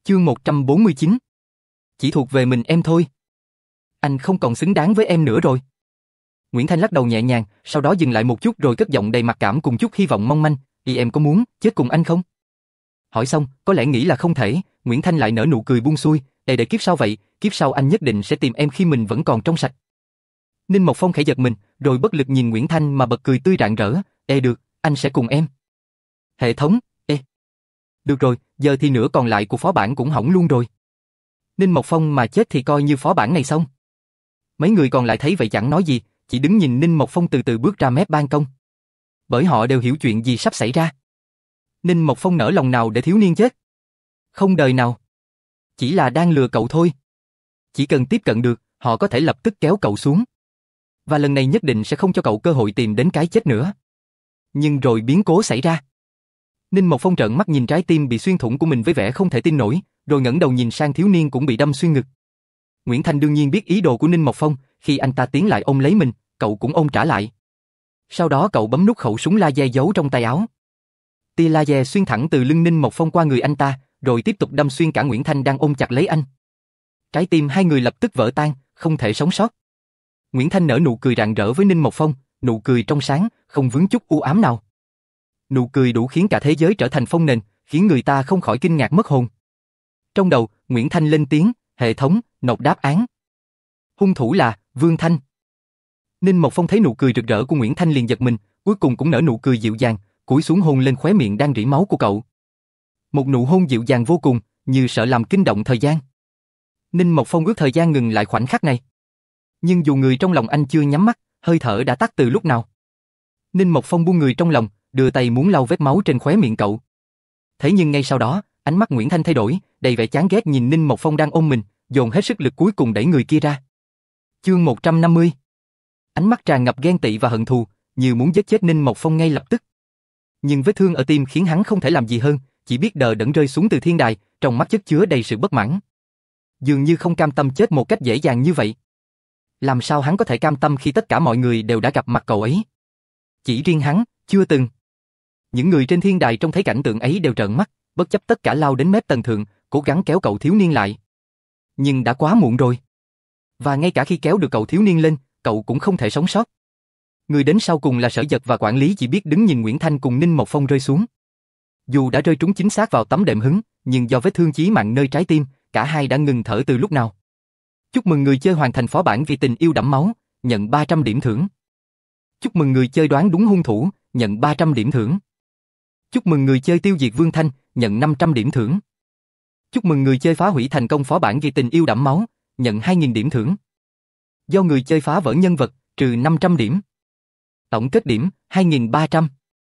Chương 149. Chỉ thuộc về mình em thôi. Anh không còn xứng đáng với em nữa rồi. Nguyễn Thanh lắc đầu nhẹ nhàng, sau đó dừng lại một chút rồi cất giọng đầy mặc cảm cùng chút hy vọng mong manh. Em có muốn chết cùng anh không? Hỏi xong, có lẽ nghĩ là không thể, Nguyễn Thanh lại nở nụ cười buông xuôi. Để kiếp sau vậy, kiếp sau anh nhất định sẽ tìm em khi mình vẫn còn trong sạch. Ninh Mộc Phong khẽ giật mình, rồi bất lực nhìn Nguyễn Thanh mà bật cười tươi rạng rỡ. Được, anh sẽ cùng em. Hệ thống, được rồi, giờ thì nửa còn lại của phó bản cũng hỏng luôn rồi. Ninh Mộc Phong mà chết thì coi như phó bản này xong. Mấy người còn lại thấy vậy chẳng nói gì, chỉ đứng nhìn Ninh Mộc Phong từ từ bước ra mép ban công. Bởi họ đều hiểu chuyện gì sắp xảy ra. Ninh Mộc Phong nỡ lòng nào để thiếu niên chết? Không đời nào. Chỉ là đang lừa cậu thôi. Chỉ cần tiếp cận được, họ có thể lập tức kéo cậu xuống. Và lần này nhất định sẽ không cho cậu cơ hội tìm đến cái chết nữa. Nhưng rồi biến cố xảy ra. Ninh Mộc Phong trợn mắt nhìn trái tim bị xuyên thủng của mình với vẻ không thể tin nổi, rồi ngẩng đầu nhìn sang thiếu niên cũng bị đâm xuyên ngực. Nguyễn Thanh đương nhiên biết ý đồ của Ninh Mộc Phong, khi anh ta tiến lại ôm lấy mình, cậu cũng ôm trả lại. Sau đó cậu bấm nút khẩu súng laser giấu trong tay áo. Tia laser xuyên thẳng từ lưng Ninh Mộc Phong qua người anh ta, rồi tiếp tục đâm xuyên cả Nguyễn Thanh đang ôm chặt lấy anh. Trái tim hai người lập tức vỡ tan, không thể sống sót. Nguyễn Thanh nở nụ cười rạng rỡ với Ninh Mộc Phong, nụ cười trong sáng, không vướng chút u ám nào. Nụ cười đủ khiến cả thế giới trở thành phong nền, khiến người ta không khỏi kinh ngạc mất hồn. Trong đầu, Nguyễn Thanh lên tiếng, hệ thống, nộp đáp án. Hung thủ là Vương Thanh. Ninh Mộc Phong thấy nụ cười rực rỡ của Nguyễn Thanh liền giật mình, cuối cùng cũng nở nụ cười dịu dàng, cúi xuống hôn lên khóe miệng đang rỉ máu của cậu. Một nụ hôn dịu dàng vô cùng, như sợ làm kinh động thời gian. Ninh Mộc Phong ước thời gian ngừng lại khoảnh khắc này. Nhưng dù người trong lòng anh chưa nhắm mắt, hơi thở đã tắt từ lúc nào. Ninh Mộc Phong buông người trong lòng, đưa tay muốn lau vết máu trên khóe miệng cậu. Thế nhưng ngay sau đó, ánh mắt Nguyễn Thanh thay đổi, đầy vẻ chán ghét nhìn Ninh Mộc Phong đang ôm mình, dồn hết sức lực cuối cùng đẩy người kia ra. Chương 150. Ánh mắt tràn ngập ghen tị và hận thù, như muốn giết chết Ninh Mộc Phong ngay lập tức. Nhưng vết thương ở tim khiến hắn không thể làm gì hơn, chỉ biết đờ đẫn rơi xuống từ thiên đài, trong mắt chất chứa đầy sự bất mãn. Dường như không cam tâm chết một cách dễ dàng như vậy. Làm sao hắn có thể cam tâm khi tất cả mọi người đều đã gặp mặt cậu ấy? Chỉ riêng hắn, chưa từng. Những người trên thiên đài trông thấy cảnh tượng ấy đều trợn mắt, bất chấp tất cả lao đến mép tầng thượng, cố gắng kéo cậu thiếu niên lại. Nhưng đã quá muộn rồi. Và ngay cả khi kéo được cậu thiếu niên lên, cậu cũng không thể sống sót. Người đến sau cùng là Sở Dật và quản lý chỉ biết đứng nhìn Nguyễn Thanh cùng Ninh Mộc Phong rơi xuống. Dù đã rơi trúng chính xác vào tấm đệm hứng, nhưng do vết thương chí mạng nơi trái tim, cả hai đã ngừng thở từ lúc nào. Chúc mừng người chơi hoàn thành phó bản vì tình yêu đẫm máu, nhận 300 điểm thưởng. Chúc mừng người chơi đoán đúng hung thủ, nhận 300 điểm thưởng. Chúc mừng người chơi tiêu diệt Vương Thanh, nhận 500 điểm thưởng. Chúc mừng người chơi phá hủy thành công phó bản vì tình yêu đẫm máu, nhận 2.000 điểm thưởng. Do người chơi phá vỡ nhân vật, trừ 500 điểm. Tổng kết điểm, 2.300.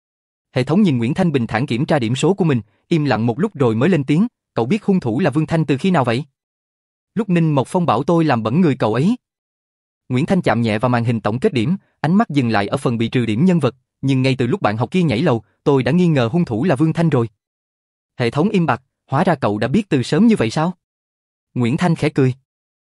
Hệ thống nhìn Nguyễn Thanh bình thản kiểm tra điểm số của mình, im lặng một lúc rồi mới lên tiếng, cậu biết hung thủ là Vương Thanh từ khi nào vậy? Lúc Ninh Mộc Phong bảo tôi làm bẩn người cậu ấy. Nguyễn Thanh chạm nhẹ vào màn hình tổng kết điểm, ánh mắt dừng lại ở phần bị trừ điểm nhân vật, nhưng ngay từ lúc bạn học kia nhảy lầu, tôi đã nghi ngờ hung thủ là Vương Thanh rồi. Hệ thống im bặt, hóa ra cậu đã biết từ sớm như vậy sao? Nguyễn Thanh khẽ cười.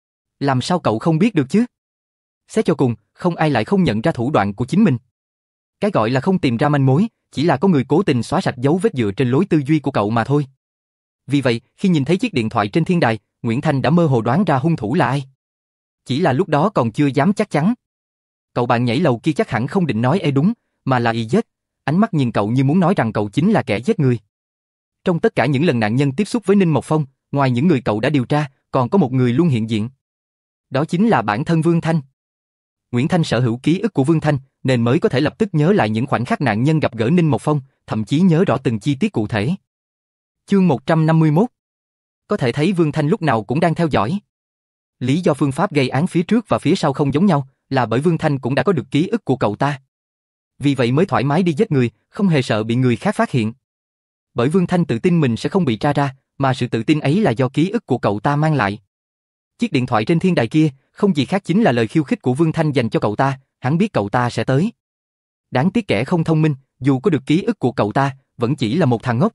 Làm sao cậu không biết được chứ? Xét cho cùng, không ai lại không nhận ra thủ đoạn của chính mình. Cái gọi là không tìm ra manh mối, chỉ là có người cố tình xóa sạch dấu vết dựa trên lối tư duy của cậu mà thôi. Vì vậy, khi nhìn thấy chiếc điện thoại trên thiên đài, Nguyễn Thanh đã mơ hồ đoán ra hung thủ là ai. Chỉ là lúc đó còn chưa dám chắc chắn. Cậu bạn nhảy lầu kia chắc hẳn không định nói đúng, mà là giết. Ánh mắt nhìn cậu như muốn nói rằng cậu chính là kẻ giết người. Trong tất cả những lần nạn nhân tiếp xúc với Ninh Mộc Phong, ngoài những người cậu đã điều tra, còn có một người luôn hiện diện. Đó chính là bản thân Vương Thanh. Nguyễn Thanh sở hữu ký ức của Vương Thanh, nên mới có thể lập tức nhớ lại những khoảnh khắc nạn nhân gặp gỡ Ninh Mộc Phong, thậm chí nhớ rõ từng chi tiết cụ thể. Chương 151. Có thể thấy Vương Thanh lúc nào cũng đang theo dõi. Lý do phương pháp gây án phía trước và phía sau không giống nhau, là bởi Vương Thanh cũng đã có được ký ức của cậu ta. Vì vậy mới thoải mái đi giết người, không hề sợ bị người khác phát hiện. Bởi Vương Thanh tự tin mình sẽ không bị tra ra, mà sự tự tin ấy là do ký ức của cậu ta mang lại. Chiếc điện thoại trên thiên đài kia, không gì khác chính là lời khiêu khích của Vương Thanh dành cho cậu ta, hắn biết cậu ta sẽ tới. Đáng tiếc kẻ không thông minh, dù có được ký ức của cậu ta, vẫn chỉ là một thằng ngốc.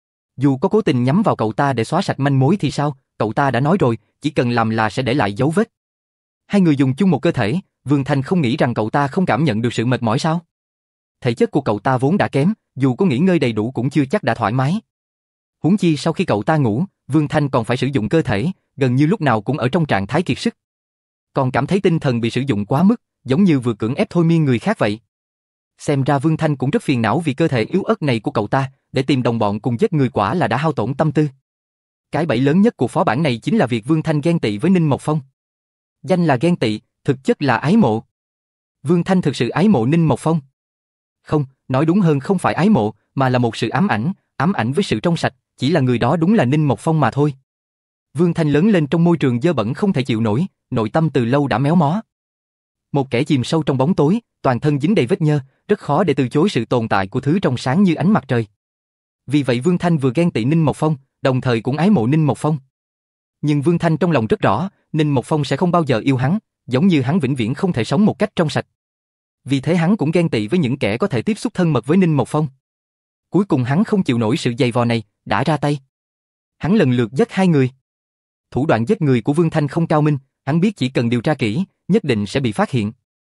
Dù có cố tình nhắm vào cậu ta để xóa sạch manh mối thì sao, cậu ta đã nói rồi, chỉ cần làm là sẽ để lại dấu vết. Hai người dùng chung một cơ thể, Vương Thanh không nghĩ rằng cậu ta không cảm nhận được sự mệt mỏi sao? Thể chất của cậu ta vốn đã kém, dù có nghỉ ngơi đầy đủ cũng chưa chắc đã thoải mái. Huống chi sau khi cậu ta ngủ, Vương Thanh còn phải sử dụng cơ thể, gần như lúc nào cũng ở trong trạng thái kiệt sức. Còn cảm thấy tinh thần bị sử dụng quá mức, giống như vừa cưỡng ép thôi miên người khác vậy. Xem ra Vương Thanh cũng rất phiền não vì cơ thể yếu ớt này của cậu ta, để tìm đồng bọn cùng giết người quả là đã hao tổn tâm tư. Cái bẫy lớn nhất của phó bản này chính là việc Vương Thanh ghen tị với Ninh Mộc Phong. Danh là ghen tị, thực chất là ái mộ. Vương Thanh thực sự ái mộ Ninh Mộc Phong. Không, nói đúng hơn không phải ái mộ, mà là một sự ám ảnh với sự trong sạch, chỉ là người đó đúng là Ninh Mộc Phong mà thôi. Vương Thanh lớn lên trong môi trường dơ bẩn không thể chịu nổi, nội tâm từ lâu đã méo mó. Một kẻ chìm sâu trong bóng tối, toàn thân dính đầy vết nhơ, rất khó để từ chối sự tồn tại của thứ trong sáng như ánh mặt trời. Vì vậy Vương Thanh vừa ghen tị Ninh Mộc Phong, đồng thời cũng ái mộ Ninh Mộc Phong. Nhưng Vương Thanh trong lòng rất rõ, Ninh Mộc Phong sẽ không bao giờ yêu hắn, giống như hắn vĩnh viễn không thể sống một cách trong sạch. Vì thế hắn cũng ghen tị với những kẻ có thể tiếp xúc thân mật với Ninh Mộc Phong. Cuối cùng hắn không chịu nổi sự giày vò này, đã ra tay. Hắn lần lượt giết 2 người. Thủ đoạn giết người của Vương Thanh không cao minh, hắn biết chỉ cần điều tra kỹ, nhất định sẽ bị phát hiện.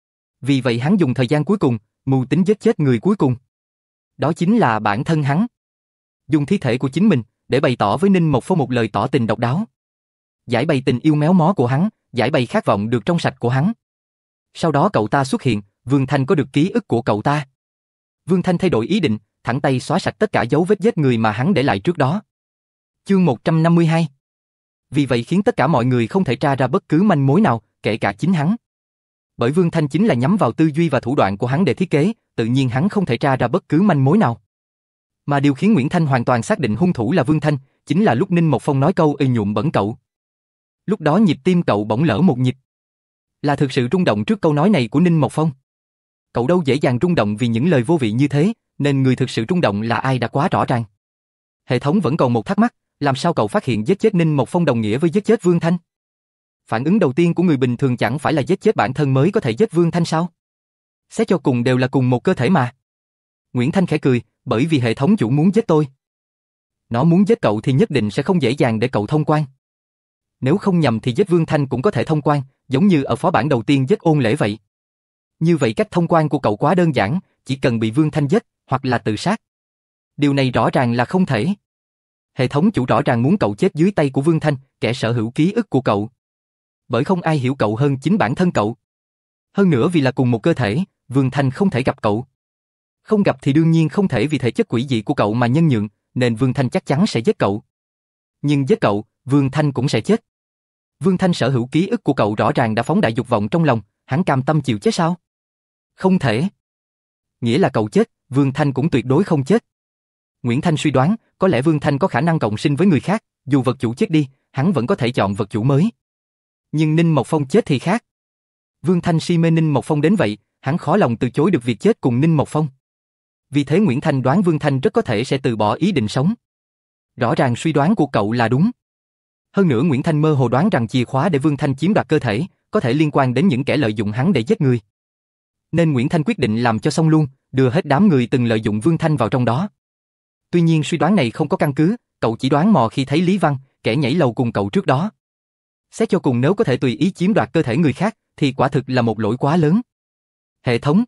Vì vậy hắn dùng thời gian cuối cùng, mưu tính giết chết người cuối cùng. Đó chính là bản thân hắn. Dùng thi thể của chính mình, để bày tỏ với Ninh Mộc Phong một lời tỏ tình độc đáo. Giải bày tình yêu méo mó của hắn, giải bày khát vọng được trong sạch của hắn. Sau đó cậu ta xuất hiện, Vương Thanh có được ký ức của cậu ta. Vương Thanh thay đổi ý định, thẳng tay xóa sạch tất cả dấu vết giết người mà hắn để lại trước đó. Chương 152. Vì vậy khiến tất cả mọi người không thể tra ra bất cứ manh mối nào, kể cả chính hắn. Bởi Vương Thanh chính là nhắm vào tư duy và thủ đoạn của hắn để thiết kế, tự nhiên hắn không thể tra ra bất cứ manh mối nào. Mà điều khiến Nguyễn Thanh hoàn toàn xác định hung thủ là Vương Thanh, chính là lúc Ninh Mộc Phong nói câu nhuộm bẩn cậu. Lúc đó nhịp tim cậu bỗng lỡ một nhịp. Là thực sự rung động trước câu nói này của Ninh Mộc Phong. Cậu đâu dễ dàng rung động vì những lời vô vị như thế, nên người thực sự rung động là ai đã quá rõ ràng. Hệ thống vẫn còn một thắc mắc, làm sao cậu phát hiện giết chết Ninh Mộc Phong đồng nghĩa với giết chết Vương Thanh? Phản ứng đầu tiên của người bình thường chẳng phải là giết chết bản thân mới có thể giết Vương Thanh sao? Xét cho cùng đều là cùng một cơ thể mà. Nguyễn Thanh khẽ cười, bởi vì hệ thống chủ muốn giết tôi. Nó muốn giết cậu thì nhất định sẽ không dễ dàng để cậu thông quan. Nếu không nhầm thì giết Vương Thanh cũng có thể thông quan, giống như ở phó bản đầu tiên giết Ôn Lễ vậy. Như vậy cách thông quan của cậu quá đơn giản, chỉ cần bị Vương Thanh giết, hoặc là tự sát. Điều này rõ ràng là không thể. Hệ thống chủ rõ ràng muốn cậu chết dưới tay của Vương Thanh, kẻ sở hữu ký ức của cậu. Bởi không ai hiểu cậu hơn chính bản thân cậu. Hơn nữa vì là cùng một cơ thể, Vương Thanh không thể gặp cậu. Không gặp thì đương nhiên không thể vì thể chất quỷ dị của cậu mà nhân nhượng, nên Vương Thanh chắc chắn sẽ giết cậu. Nhưng giết cậu, Vương Thanh cũng sẽ chết. Vương Thanh sở hữu ký ức của cậu rõ ràng đã phóng đại dục vọng trong lòng, hắn cam tâm chịu chết sao? Không thể. Nghĩa là cậu chết, Vương Thanh cũng tuyệt đối không chết. Nguyễn Thanh suy đoán, có lẽ Vương Thanh có khả năng cộng sinh với người khác, dù vật chủ chết đi, hắn vẫn có thể chọn vật chủ mới. Nhưng Ninh Mộc Phong chết thì khác. Vương Thanh si mê Ninh Mộc Phong đến vậy, hắn khó lòng từ chối được việc chết cùng Ninh Mộc Phong. Vì thế Nguyễn Thanh đoán Vương Thanh rất có thể sẽ từ bỏ ý định sống. Rõ ràng suy đoán của cậu là đúng. Hơn nữa Nguyễn Thanh mơ hồ đoán rằng chìa khóa để Vương Thanh chiếm đoạt cơ thể, có thể liên quan đến những kẻ lợi dụng hắn để giết người. Nên Nguyễn Thanh quyết định làm cho xong luôn, đưa hết đám người từng lợi dụng Vương Thanh vào trong đó. Tuy nhiên suy đoán này không có căn cứ, cậu chỉ đoán mò khi thấy Lý Văn, kẻ nhảy lầu cùng cậu trước đó. Xét cho cùng nếu có thể tùy ý chiếm đoạt cơ thể người khác, thì quả thực là một lỗi quá lớn. Hệ thống,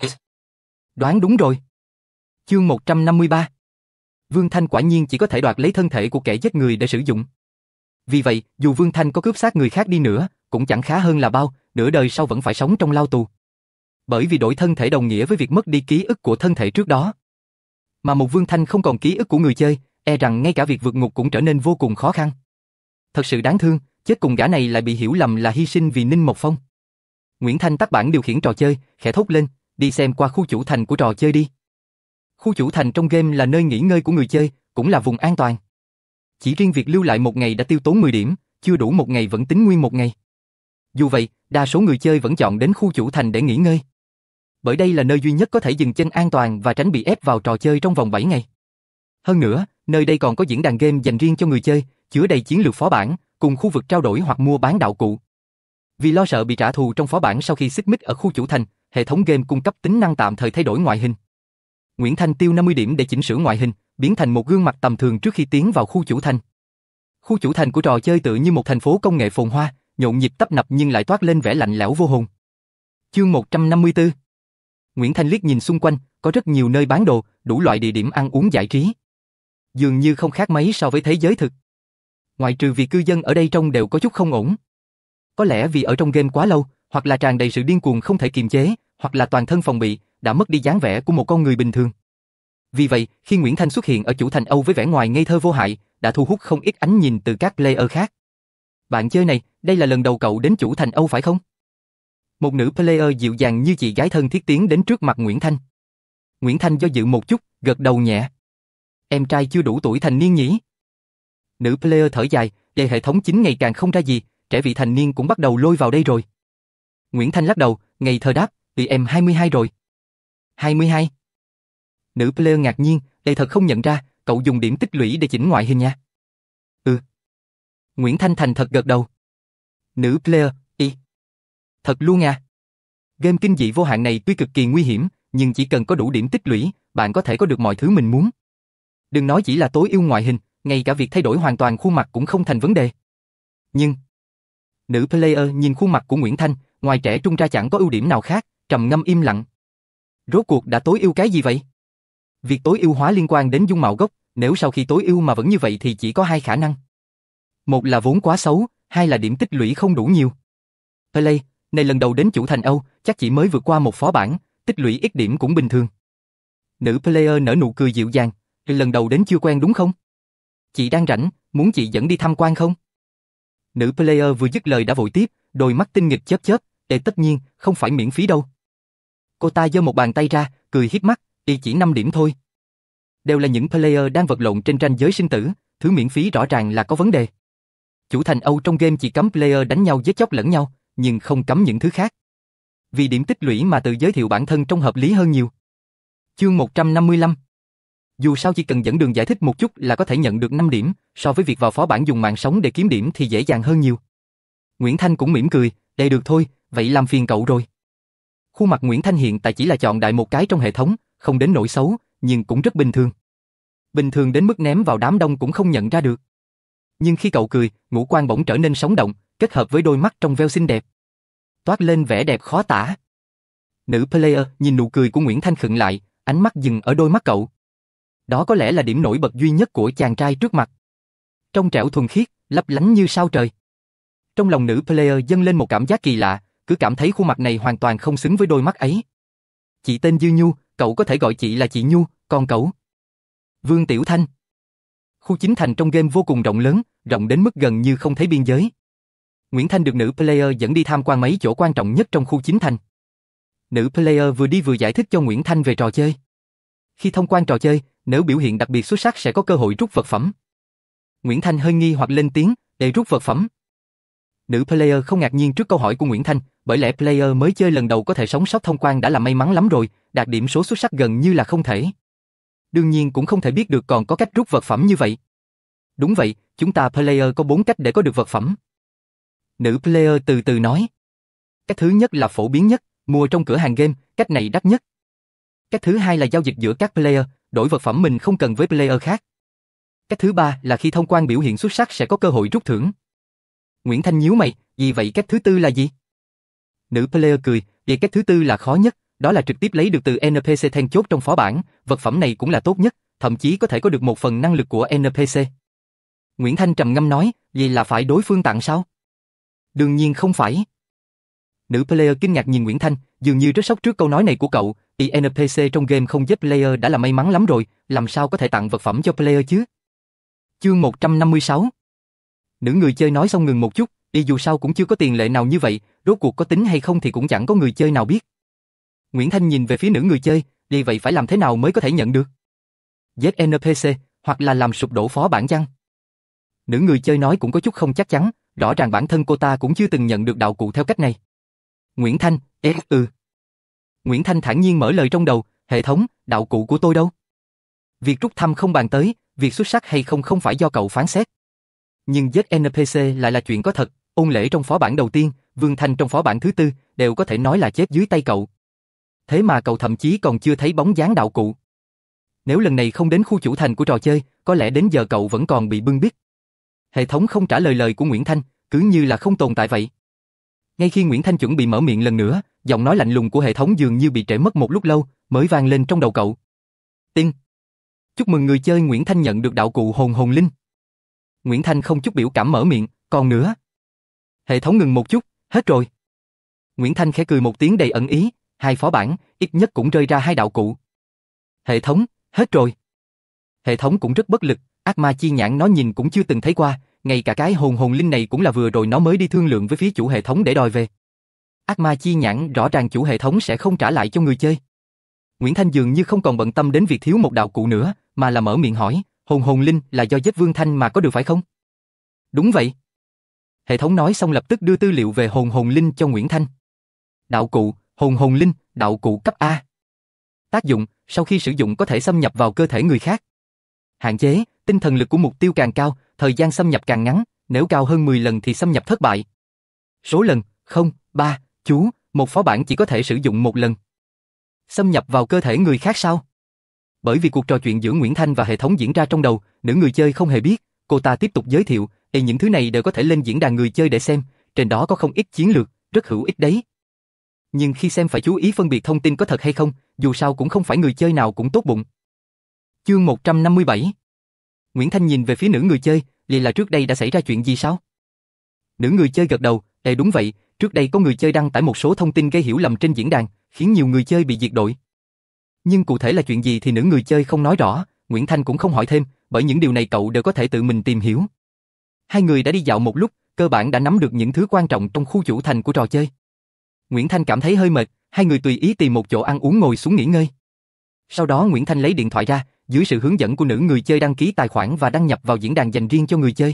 đoán đúng rồi. Chương 153. Vương Thanh quả nhiên chỉ có thể đoạt lấy thân thể của kẻ giết người để sử dụng. Vì vậy, dù Vương Thanh có cướp xác người khác đi nữa, cũng chẳng khá hơn là bao, nửa đời sau vẫn phải sống trong lao tù. Bởi vì đổi thân thể đồng nghĩa với việc mất đi ký ức của thân thể trước đó. Mà một Vương Thanh không còn ký ức của người chơi, e rằng ngay cả việc vượt ngục cũng trở nên vô cùng khó khăn. Thật sự đáng thương, chết cùng gã này lại bị hiểu lầm là hy sinh vì Ninh Mộc Phong. Nguyễn Thanh tắt bảng điều khiển trò chơi, khẽ thốt lên, đi xem qua khu chủ thành của trò chơi đi. Khu chủ thành trong game là nơi nghỉ ngơi của người chơi, cũng là vùng an toàn. Chỉ riêng việc lưu lại một ngày đã tiêu tốn 10 điểm, chưa đủ một ngày vẫn tính nguyên một ngày. Dù vậy, đa số người chơi vẫn chọn đến khu chủ thành để nghỉ ngơi. Bởi đây là nơi duy nhất có thể dừng chân an toàn và tránh bị ép vào trò chơi trong vòng 7 ngày. Hơn nữa, nơi đây còn có diễn đàn game dành riêng cho người chơi, chứa đầy chiến lược phó bản, cùng khu vực trao đổi hoặc mua bán đạo cụ. Vì lo sợ bị trả thù trong phó bản sau khi xích mích ở khu chủ thành, hệ thống game cung cấp tính năng tạm thời thay đổi ngoại hình. Nguyễn Thanh tiêu 50 điểm để chỉnh sửa ngoại hình, biến thành một gương mặt tầm thường trước khi tiến vào khu chủ thành. Khu chủ thành của trò chơi tựa như một thành phố công nghệ phồn hoa, nhộn nhịp tấp nập nhưng lại toát lên vẻ lạnh lẽo vô hồn. Chương 154. Nguyễn Thanh liếc nhìn xung quanh, có rất nhiều nơi bán đồ, đủ loại địa điểm ăn uống giải trí. Dường như không khác mấy so với thế giới thực. Ngoại trừ việc cư dân ở đây trông đều có chút không ổn. Có lẽ vì ở trong game quá lâu, hoặc là tràn đầy sự điên cuồng không thể kiềm chế, hoặc là toàn thân phòng bị, đã mất đi dáng vẻ của một con người bình thường. Vì vậy, khi Nguyễn Thanh xuất hiện ở chủ thành Âu với vẻ ngoài ngây thơ vô hại, đã thu hút không ít ánh nhìn từ các player khác. Bạn chơi này, đây là lần đầu cậu đến chủ thành Âu phải không? Một nữ player dịu dàng như chị gái thân thiết tiến đến trước mặt Nguyễn Thanh. Nguyễn Thanh do dự một chút, gật đầu nhẹ. Em trai chưa đủ tuổi thành niên nhỉ? Nữ player thở dài, để hệ thống chính ngày càng không ra gì, trẻ vị thành niên cũng bắt đầu lôi vào đây rồi. Nguyễn Thanh lắc đầu, ngây thơ đáp, thì em 22 rồi. 22? Nữ player ngạc nhiên, đây thật không nhận ra, cậu dùng điểm tích lũy để chỉnh ngoại hình nha. Ừ. Nguyễn Thanh thành thật gật đầu. Nữ player, thật luôn à? Game kinh dị vô hạn này tuy cực kỳ nguy hiểm, nhưng chỉ cần có đủ điểm tích lũy, bạn có thể có được mọi thứ mình muốn. Đừng nói chỉ là tối ưu ngoại hình, ngay cả việc thay đổi hoàn toàn khuôn mặt cũng không thành vấn đề. Nhưng nữ player nhìn khuôn mặt của Nguyễn Thanh, ngoài trẻ trung ra chẳng có ưu điểm nào khác, trầm ngâm im lặng. Rốt cuộc đã tối ưu cái gì vậy? Việc tối ưu hóa liên quan đến dung mạo gốc, nếu sau khi tối ưu mà vẫn như vậy thì chỉ có hai khả năng. Một là vốn quá xấu, hai là điểm tích lũy không đủ nhiều. Play, này lần đầu đến chủ thành Âu, chắc chỉ mới vượt qua một phó bản, tích lũy ít điểm cũng bình thường. Nữ player nở nụ cười dịu dàng, lần đầu đến chưa quen đúng không? Chị đang rảnh, muốn chị dẫn đi tham quan không? Nữ player vừa dứt lời đã vội tiếp, đôi mắt tinh nghịch chớp chớp, tất nhiên, không phải miễn phí đâu. Cô ta giơ một bàn tay ra, cười hiếp mắt, chỉ 5 điểm thôi. Đều là những player đang vật lộn trên ranh giới sinh tử, thứ miễn phí rõ ràng là có vấn đề. Chủ thành Âu trong game chỉ cấm player đánh nhau giết chóc lẫn nhau, nhưng không cấm những thứ khác. Vì điểm tích lũy mà tự giới thiệu bản thân trông hợp lý hơn nhiều. Chương 155. Dù sao chỉ cần dẫn đường giải thích một chút là có thể nhận được 5 điểm, so với việc vào phó bản dùng mạng sống để kiếm điểm thì dễ dàng hơn nhiều. Nguyễn Thanh cũng mỉm cười, đây được thôi, vậy làm phiền cậu rồi. Khuôn mặt Nguyễn Thanh hiện tại chỉ là chọn đại một cái trong hệ thống, không đến nỗi xấu, nhưng cũng rất bình thường. Bình thường đến mức ném vào đám đông cũng không nhận ra được. Nhưng khi cậu cười, ngũ quan bỗng trở nên sống động, kết hợp với đôi mắt trong veo xinh đẹp. Toát lên vẻ đẹp khó tả. Nữ player nhìn nụ cười của Nguyễn Thanh khựng lại, ánh mắt dừng ở đôi mắt cậu. Đó có lẽ là điểm nổi bật duy nhất của chàng trai trước mặt. Trong trẻo thuần khiết, lấp lánh như sao trời. Trong lòng nữ player dâng lên một cảm giác kỳ lạ, cứ cảm thấy khuôn mặt này hoàn toàn không xứng với đôi mắt ấy. Chị tên Dư Nhu, cậu có thể gọi chị là chị Nhu, còn cậu? Vương Tiểu Thanh. Khu chính thành trong game vô cùng rộng lớn, rộng đến mức gần như không thấy biên giới. Nguyễn Thanh được nữ player dẫn đi tham quan mấy chỗ quan trọng nhất trong khu chính thành. Nữ player vừa đi vừa giải thích cho Nguyễn Thanh về trò chơi. Khi thông quan trò chơi, nếu biểu hiện đặc biệt xuất sắc sẽ có cơ hội rút vật phẩm. Nguyễn Thanh hơi nghi hoặc lên tiếng, để rút vật phẩm. Nữ player không ngạc nhiên trước câu hỏi của Nguyễn Thanh, bởi lẽ player mới chơi lần đầu có thể sống sót thông quan đã là may mắn lắm rồi, đạt điểm số xuất sắc gần như là không thể. Đương nhiên cũng không thể biết được còn có cách rút vật phẩm như vậy. Đúng vậy, chúng ta player có 4 cách để có được vật phẩm. Nữ player từ từ nói. Cách thứ nhất là phổ biến nhất, mua trong cửa hàng game, cách này đắt nhất. Cách thứ hai là giao dịch giữa các player, đổi vật phẩm mình không cần với player khác. Cách thứ ba là khi thông quan biểu hiện xuất sắc sẽ có cơ hội rút thưởng. Nguyễn Thanh nhíu mày, vì vậy cách thứ tư là gì? Nữ player cười, vậy cách thứ tư là khó nhất, đó là trực tiếp lấy được từ NPC then chốt trong phó bản, vật phẩm này cũng là tốt nhất, thậm chí có thể có được một phần năng lực của NPC. Nguyễn Thanh trầm ngâm nói, vậy là phải đối phương tặng sao? Đương nhiên không phải. Nữ player kinh ngạc nhìn Nguyễn Thanh, dường như rất sốc trước câu nói này của cậu, thì NPC trong game không giết player đã là may mắn lắm rồi, làm sao có thể tặng vật phẩm cho player chứ? Chương 156. Nữ người chơi nói xong ngừng một chút, đi dù sao cũng chưa có tiền lệ nào như vậy, rốt cuộc có tính hay không thì cũng chẳng có người chơi nào biết. Nguyễn Thanh nhìn về phía nữ người chơi, vì vậy phải làm thế nào mới có thể nhận được? Giết NPC, hoặc là làm sụp đổ phó bản chăng? Nữ người chơi nói cũng có chút không chắc chắn, rõ ràng bản thân cô ta cũng chưa từng nhận được đạo cụ theo cách này. Nguyễn Thanh, Nguyễn Thanh thản nhiên mở lời trong đầu, hệ thống, đạo cụ của tôi đâu? Việc rút thăm không bàn tới, việc xuất sắc hay không không phải do cậu phán xét. Nhưng giết NPC lại là chuyện có thật, Ôn Lễ trong phó bản đầu tiên, Vương Thanh trong phó bản thứ tư, đều có thể nói là chết dưới tay cậu. Thế mà cậu thậm chí còn chưa thấy bóng dáng đạo cụ. Nếu lần này không đến khu chủ thành của trò chơi, có lẽ đến giờ cậu vẫn còn bị bưng bít. Hệ thống không trả lời lời của Nguyễn Thanh, cứ như là không tồn tại vậy. Ngay khi Nguyễn Thanh chuẩn bị mở miệng lần nữa, giọng nói lạnh lùng của hệ thống dường như bị trễ mất một lúc lâu, mới vang lên trong đầu cậu. Tin. Chúc mừng người chơi Nguyễn Thanh nhận được đạo cụ hồn hồn linh. Nguyễn Thanh không chút biểu cảm mở miệng, còn nữa. Hệ thống ngừng một chút, hết rồi. Nguyễn Thanh khẽ cười một tiếng đầy ẩn ý, hai phó bản, ít nhất cũng rơi ra hai đạo cụ. Hệ thống, hết rồi. Hệ thống cũng rất bất lực, ác ma chi nhãn nó nhìn cũng chưa từng thấy qua, ngay cả cái hồn linh này cũng là vừa rồi nó mới đi thương lượng với phía chủ hệ thống để đòi về. Ác ma chi nhãn rõ ràng chủ hệ thống sẽ không trả lại cho người chơi. Nguyễn Thanh dường như không còn bận tâm đến việc thiếu một đạo cụ nữa, mà là mở miệng hỏi, hồn linh là do giết Vương Thanh mà có được phải không? Đúng vậy. Hệ thống nói xong lập tức đưa tư liệu về hồn linh cho Nguyễn Thanh. Đạo cụ, hồn linh, đạo cụ cấp A. Tác dụng, sau khi sử dụng có thể xâm nhập vào cơ thể người khác. Hạn chế, tinh thần lực của mục tiêu càng cao, thời gian xâm nhập càng ngắn, nếu cao hơn 10 lần thì xâm nhập thất bại. Số lần, 0, 3, chú, một phó bản chỉ có thể sử dụng một lần. Xâm nhập vào cơ thể người khác sao? Bởi vì cuộc trò chuyện giữa Nguyễn Thanh và hệ thống diễn ra trong đầu, nữ người chơi không hề biết, cô ta tiếp tục giới thiệu, những thứ này đều có thể lên diễn đàn người chơi để xem, trên đó có không ít chiến lược, rất hữu ích đấy. Nhưng khi xem phải chú ý phân biệt thông tin có thật hay không, dù sao cũng không phải người chơi nào cũng tốt bụng. Chương 157. Nguyễn Thanh nhìn về phía nữ người chơi, vậy là trước đây đã xảy ra chuyện gì sao? Nữ người chơi gật đầu, đúng vậy, trước đây có người chơi đăng tải một số thông tin gây hiểu lầm trên diễn đàn, khiến nhiều người chơi bị diệt đội. Nhưng cụ thể là chuyện gì thì nữ người chơi không nói rõ, Nguyễn Thanh cũng không hỏi thêm, bởi những điều này cậu đều có thể tự mình tìm hiểu. Hai người đã đi dạo một lúc, cơ bản đã nắm được những thứ quan trọng trong khu chủ thành của trò chơi. Nguyễn Thanh cảm thấy hơi mệt, hai người tùy ý tìm một chỗ ăn uống ngồi xuống nghỉ ngơi. Sau đó Nguyễn Thanh lấy điện thoại ra, dưới sự hướng dẫn của nữ người chơi đăng ký tài khoản và đăng nhập vào diễn đàn dành riêng cho người chơi.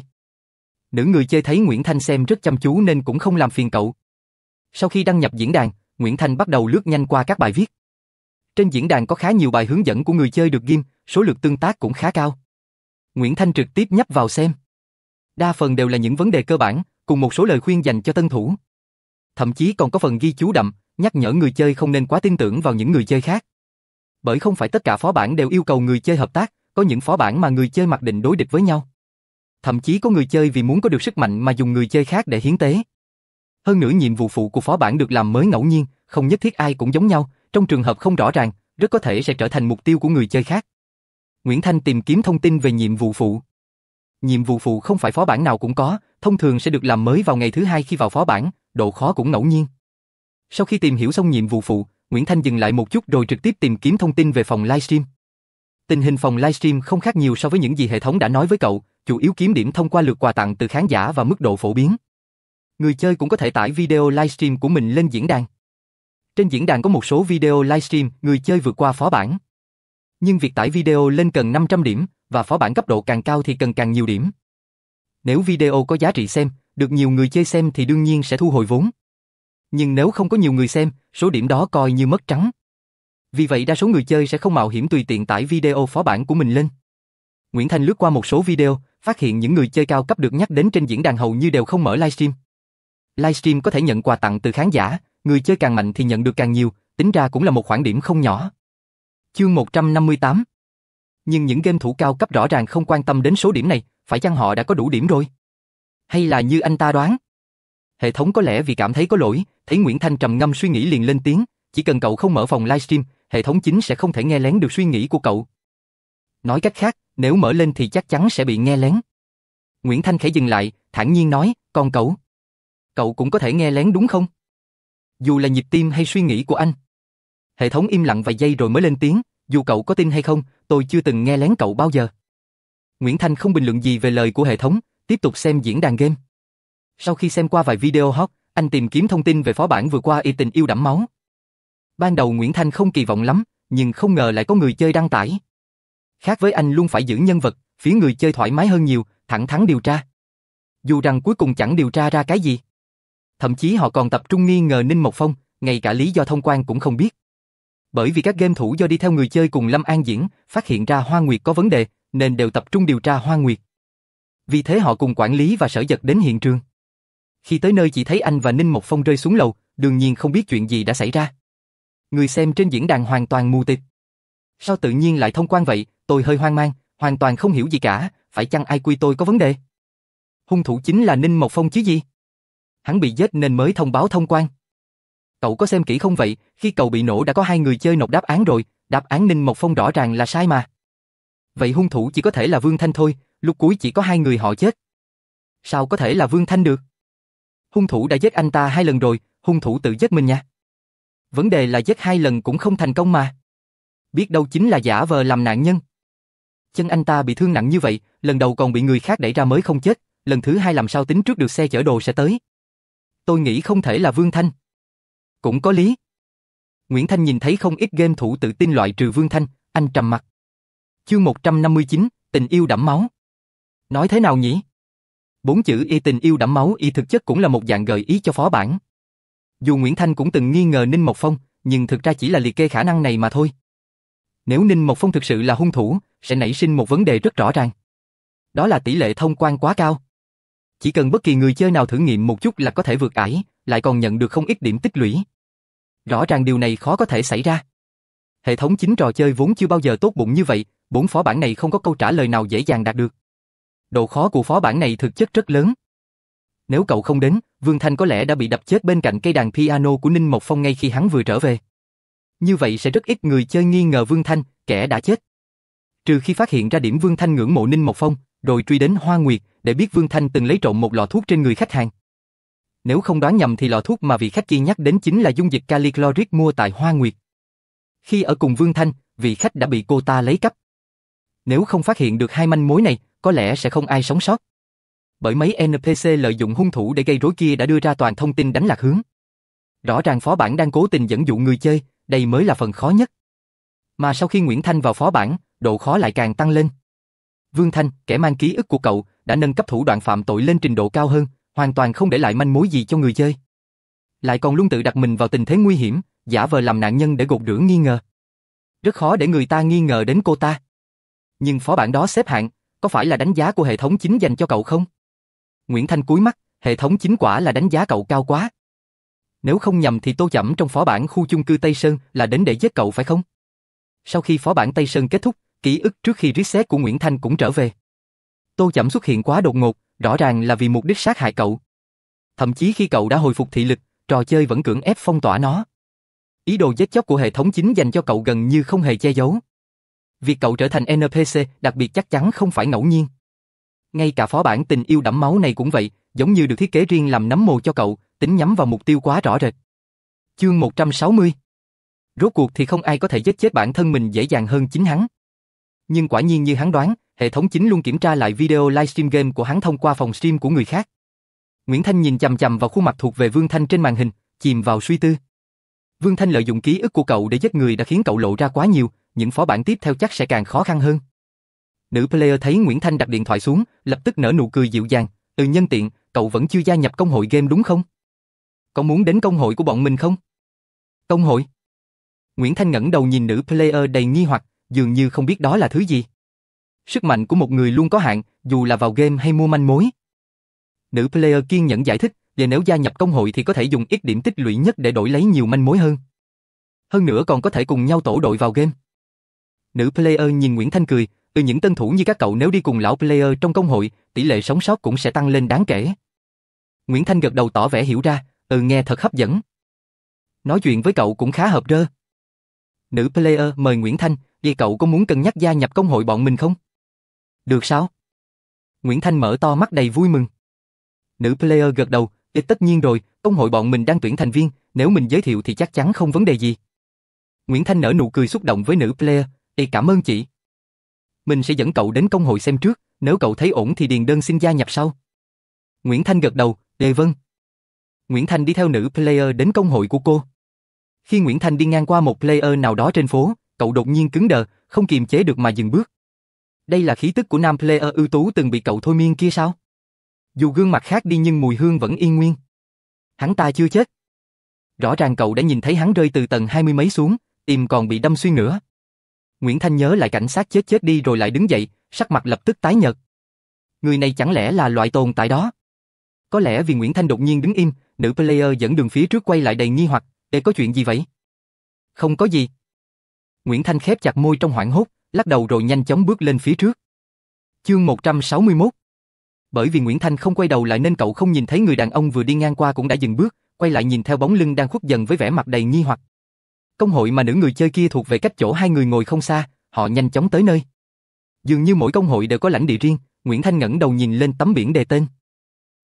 Nữ người chơi thấy Nguyễn Thanh xem rất chăm chú nên cũng không làm phiền cậu. Sau khi đăng nhập diễn đàn, Nguyễn Thanh bắt đầu lướt nhanh qua các bài viết. Trên diễn đàn có khá nhiều bài hướng dẫn của người chơi được ghim, số lượt tương tác cũng khá cao. Nguyễn Thanh trực tiếp nhấp vào xem. Đa phần đều là những vấn đề cơ bản, cùng một số lời khuyên dành cho tân thủ. Thậm chí còn có phần ghi chú đậm, nhắc nhở người chơi không nên quá tin tưởng vào những người chơi khác. Bởi không phải tất cả phó bản đều yêu cầu người chơi hợp tác, có những phó bản mà người chơi mặc định đối địch với nhau. Thậm chí có người chơi vì muốn có được sức mạnh mà dùng người chơi khác để hiến tế. Hơn nữa nhiệm vụ phụ của phó bản được làm mới ngẫu nhiên, không nhất thiết ai cũng giống nhau, trong trường hợp không rõ ràng, rất có thể sẽ trở thành mục tiêu của người chơi khác. Nguyễn Thanh tìm kiếm thông tin về nhiệm vụ phụ. Nhiệm vụ phụ không phải phó bản nào cũng có, thông thường sẽ được làm mới vào ngày thứ hai khi vào phó bản, độ khó cũng ngẫu nhiên. Sau khi tìm hiểu xong nhiệm vụ phụ, Nguyễn Thanh dừng lại một chút rồi trực tiếp tìm kiếm thông tin về phòng livestream. Tình hình phòng livestream không khác nhiều so với những gì hệ thống đã nói với cậu, chủ yếu kiếm điểm thông qua lượt quà tặng từ khán giả và mức độ phổ biến. Người chơi cũng có thể tải video livestream của mình lên diễn đàn. Trên diễn đàn có một số video livestream người chơi vượt qua phó bản. Nhưng việc tải video lên cần 500 điểm, và phó bản cấp độ càng cao thì cần càng nhiều điểm. Nếu video có giá trị xem, được nhiều người chơi xem thì đương nhiên sẽ thu hồi vốn. Nhưng nếu không có nhiều người xem, số điểm đó coi như mất trắng. Vì vậy đa số người chơi sẽ không mạo hiểm tùy tiện tải video phó bản của mình lên. Nguyễn Thanh lướt qua một số video, phát hiện những người chơi cao cấp được nhắc đến trên diễn đàn hầu như đều không mở livestream. Livestream có thể nhận quà tặng từ khán giả, người chơi càng mạnh thì nhận được càng nhiều, tính ra cũng là một khoản điểm không nhỏ. Chương 158. Nhưng những game thủ cao cấp rõ ràng không quan tâm đến số điểm này, phải chăng họ đã có đủ điểm rồi? Hay là như anh ta đoán? Hệ thống có lẽ vì cảm thấy có lỗi, thấy Nguyễn Thanh trầm ngâm suy nghĩ liền lên tiếng, chỉ cần cậu không mở phòng livestream, hệ thống chính sẽ không thể nghe lén được suy nghĩ của cậu. Nói cách khác, nếu mở lên thì chắc chắn sẽ bị nghe lén. Nguyễn Thanh khẽ dừng lại, thản nhiên nói, còn cậu cũng có thể nghe lén đúng không? Dù là nhịp tim hay suy nghĩ của anh. Hệ thống im lặng vài giây rồi mới lên tiếng, dù cậu có tin hay không, tôi chưa từng nghe lén cậu bao giờ. Nguyễn Thanh không bình luận gì về lời của hệ thống, tiếp tục xem diễn đàn game. Sau khi xem qua vài video hot, anh tìm kiếm thông tin về phó bản vừa qua tình yêu đẫm máu. Ban đầu Nguyễn Thanh không kỳ vọng lắm, nhưng không ngờ lại có người chơi đăng tải. Khác với anh luôn phải giữ nhân vật, phía người chơi thoải mái hơn nhiều, thẳng thắn điều tra. Dù rằng cuối cùng chẳng điều tra ra cái gì. Thậm chí họ còn tập trung nghi ngờ Ninh Mộc Phong, ngay cả lý do thông quan cũng không biết. Bởi vì các game thủ do đi theo người chơi cùng Lâm An diễn, phát hiện ra Hoa Nguyệt có vấn đề, nên đều tập trung điều tra Hoa Nguyệt. Vì thế họ cùng quản lý và sở dật đến hiện trường. Khi tới nơi chỉ thấy anh và Ninh Mộc Phong rơi xuống lầu, đương nhiên không biết chuyện gì đã xảy ra. Người xem trên diễn đàn hoàn toàn mù tịt. Sao tự nhiên lại thông quan vậy, tôi hơi hoang mang, hoàn toàn không hiểu gì cả, phải chăng ai quy tôi có vấn đề? Hung thủ chính là Ninh Mộc Phong chứ gì? Hắn bị giết nên mới thông báo thông quan. Cậu có xem kỹ không vậy, khi cầu bị nổ đã có 2 người chơi nộp đáp án rồi, đáp án Ninh Mộc Phong rõ ràng là sai mà. Vậy hung thủ chỉ có thể là Vương Thanh thôi, lúc cuối chỉ có 2 người họ chết, Sao có thể là Vương Thanh được? Hung thủ đã giết anh ta 2 lần rồi, hung thủ tự giết mình nha. Vấn đề là giết 2 lần cũng không thành công mà. Biết đâu chính là giả vờ làm nạn nhân. Chân anh ta bị thương nặng như vậy, lần đầu còn bị người khác đẩy ra mới không chết, lần thứ 2 làm sao tính trước được xe chở đồ sẽ tới. Tôi nghĩ không thể là Vương Thanh. Cũng có lý. Nguyễn Thanh nhìn thấy không ít game thủ tự tin loại trừ Vương Thanh, anh trầm mặt. Chương 159, tình yêu đẫm máu. Nói thế nào nhỉ? 4 chữ y tình yêu đẫm máu y thực chất cũng là một dạng gợi ý cho phó bản. Dù Nguyễn Thanh cũng từng nghi ngờ Ninh Mộc Phong, nhưng thực ra chỉ là liệt kê khả năng này mà thôi. Nếu Ninh Mộc Phong thực sự là hung thủ, sẽ nảy sinh một vấn đề rất rõ ràng. Đó là tỷ lệ thông quan quá cao. Chỉ cần bất kỳ người chơi nào thử nghiệm một chút là có thể vượt ải, lại còn nhận được không ít điểm tích lũy. Rõ ràng điều này khó có thể xảy ra. Hệ thống chính trò chơi vốn chưa bao giờ tốt bụng như vậy, 4 phó bản này không có câu trả lời nào dễ dàng đạt được. Độ khó của phó bản này thực chất rất lớn. Nếu cậu không đến, Vương Thanh có lẽ đã bị đập chết bên cạnh cây đàn piano của Ninh Mộc Phong ngay khi hắn vừa trở về. Như vậy sẽ rất ít người chơi nghi ngờ Vương Thanh, kẻ đã chết. Trừ khi phát hiện ra điểm Vương Thanh ngưỡng mộ Ninh Mộc Phong, rồi truy đến Hoa Nguyệt để biết Vương Thanh từng lấy trộm một lọ thuốc trên người khách hàng. Nếu không đoán nhầm thì lọ thuốc mà vị khách kia nhắc đến chính là dung dịch kali chloride mua tại Hoa Nguyệt. Khi ở cùng Vương Thanh, vị khách đã bị cô ta lấy cắp. Nếu không phát hiện được 2 manh mối này, có lẽ sẽ không ai sống sót. Bởi mấy NPC lợi dụng hung thủ để gây rối kia đã đưa ra toàn thông tin đánh lạc hướng. Rõ ràng phó bản đang cố tình dẫn dụ người chơi, đây mới là phần khó nhất. Mà sau khi Nguyễn Thanh vào phó bản, độ khó lại càng tăng lên. Vương Thanh, kẻ mang ký ức của cậu, đã nâng cấp thủ đoạn phạm tội lên trình độ cao hơn, hoàn toàn không để lại manh mối gì cho người chơi. Lại còn luôn tự đặt mình vào tình thế nguy hiểm, giả vờ làm nạn nhân để gột rửa nghi ngờ. Rất khó để người ta nghi ngờ đến cô ta. Nhưng phó bản đó xếp hạng, có phải là đánh giá của hệ thống chính dành cho cậu không? Nguyễn Thanh cúi mắt, hệ thống chính quả là đánh giá cậu cao quá. Nếu không nhầm thì Tô Chẩm trong phó bản khu chung cư Tây Sơn là đến để giết cậu phải không? Sau khi phó bản Tây Sơn kết thúc, ký ức trước khi reset của Nguyễn Thanh cũng trở về. Tô Chẩm xuất hiện quá đột ngột, rõ ràng là vì mục đích sát hại cậu. Thậm chí khi cậu đã hồi phục thị lực, trò chơi vẫn cưỡng ép phong tỏa nó. Ý đồ giết chóc của hệ thống chính dành cho cậu gần như không hề che giấu. Việc cậu trở thành NPC đặc biệt chắc chắn không phải ngẫu nhiên. Ngay cả phó bản tình yêu đẫm máu này cũng vậy, giống như được thiết kế riêng làm nấm mồ cho cậu, tính nhắm vào mục tiêu quá rõ rệt. Chương 160. Rốt cuộc thì không ai có thể giết chết bản thân mình dễ dàng hơn chính hắn. Nhưng quả nhiên như hắn đoán, hệ thống chính luôn kiểm tra lại video livestream game của hắn thông qua phòng stream của người khác. Nguyễn Thanh nhìn chằm chằm vào khuôn mặt thuộc về Vương Thanh trên màn hình, chìm vào suy tư. Vương Thanh lợi dụng ký ức của cậu để giết người đã khiến cậu lộ ra quá nhiều, những phó bản tiếp theo chắc sẽ càng khó khăn hơn. Nữ player thấy Nguyễn Thanh đặt điện thoại xuống, lập tức nở nụ cười dịu dàng. Nhân tiện, cậu vẫn chưa gia nhập công hội game đúng không? Có muốn đến công hội của bọn mình không? Công hội? Nguyễn Thanh ngẩng đầu nhìn nữ player đầy nghi hoặc, dường như không biết đó là thứ gì. Sức mạnh của một người luôn có hạn, dù là vào game hay mua manh mối. Nữ player kiên nhẫn giải thích, và nếu gia nhập công hội thì có thể dùng ít điểm tích lũy nhất để đổi lấy nhiều manh mối hơn. Hơn nữa còn có thể cùng nhau tổ đội vào game. Nữ player nhìn Nguyễn Thanh cười, những tân thủ như các cậu nếu đi cùng lão player trong công hội, tỷ lệ sống sót cũng sẽ tăng lên đáng kể. Nguyễn Thanh gật đầu tỏ vẻ hiểu ra, nghe thật hấp dẫn. Nói chuyện với cậu cũng khá hợp rơ. Nữ player mời Nguyễn Thanh, vậy cậu có muốn cân nhắc gia nhập công hội bọn mình không? Được sao? Nguyễn Thanh mở to mắt đầy vui mừng. Nữ player gật đầu, tất nhiên rồi, công hội bọn mình đang tuyển thành viên, nếu mình giới thiệu thì chắc chắn không vấn đề gì. Nguyễn Thanh nở nụ cười xúc động với nữ player, cảm ơn chị. Mình sẽ dẫn cậu đến công hội xem trước, nếu cậu thấy ổn thì điền đơn xin gia nhập sau. Nguyễn Thanh gật đầu, vâng. Nguyễn Thanh đi theo nữ player đến công hội của cô. Khi Nguyễn Thanh đi ngang qua một player nào đó trên phố, cậu đột nhiên cứng đờ, không kiềm chế được mà dừng bước. Đây là khí tức của nam player ưu tú từng bị cậu thôi miên kia sao? Dù gương mặt khác đi nhưng mùi hương vẫn yên nguyên. Hắn ta chưa chết. Rõ ràng cậu đã nhìn thấy hắn rơi từ tầng 20 mấy xuống, tim còn bị đâm xuyên nữa. Nguyễn Thanh nhớ lại cảnh sát chết đi rồi lại đứng dậy, sắc mặt lập tức tái nhợt. Người này chẳng lẽ là loại tồn tại đó? Có lẽ vì Nguyễn Thanh đột nhiên đứng im, nữ player dẫn đường phía trước quay lại đầy nghi hoặc, có chuyện gì vậy? Không có gì. Nguyễn Thanh khép chặt môi trong hoảng hốt, lắc đầu rồi nhanh chóng bước lên phía trước. Chương 161. Bởi vì Nguyễn Thanh không quay đầu lại nên cậu không nhìn thấy người đàn ông vừa đi ngang qua cũng đã dừng bước, quay lại nhìn theo bóng lưng đang khuất dần với vẻ mặt đầy nghi hoặc. Công hội mà nữ người chơi kia thuộc về cách chỗ hai người ngồi không xa, họ nhanh chóng tới nơi. Dường như mỗi công hội đều có lãnh địa riêng, Nguyễn Thanh ngẩng đầu nhìn lên tấm biển đề tên.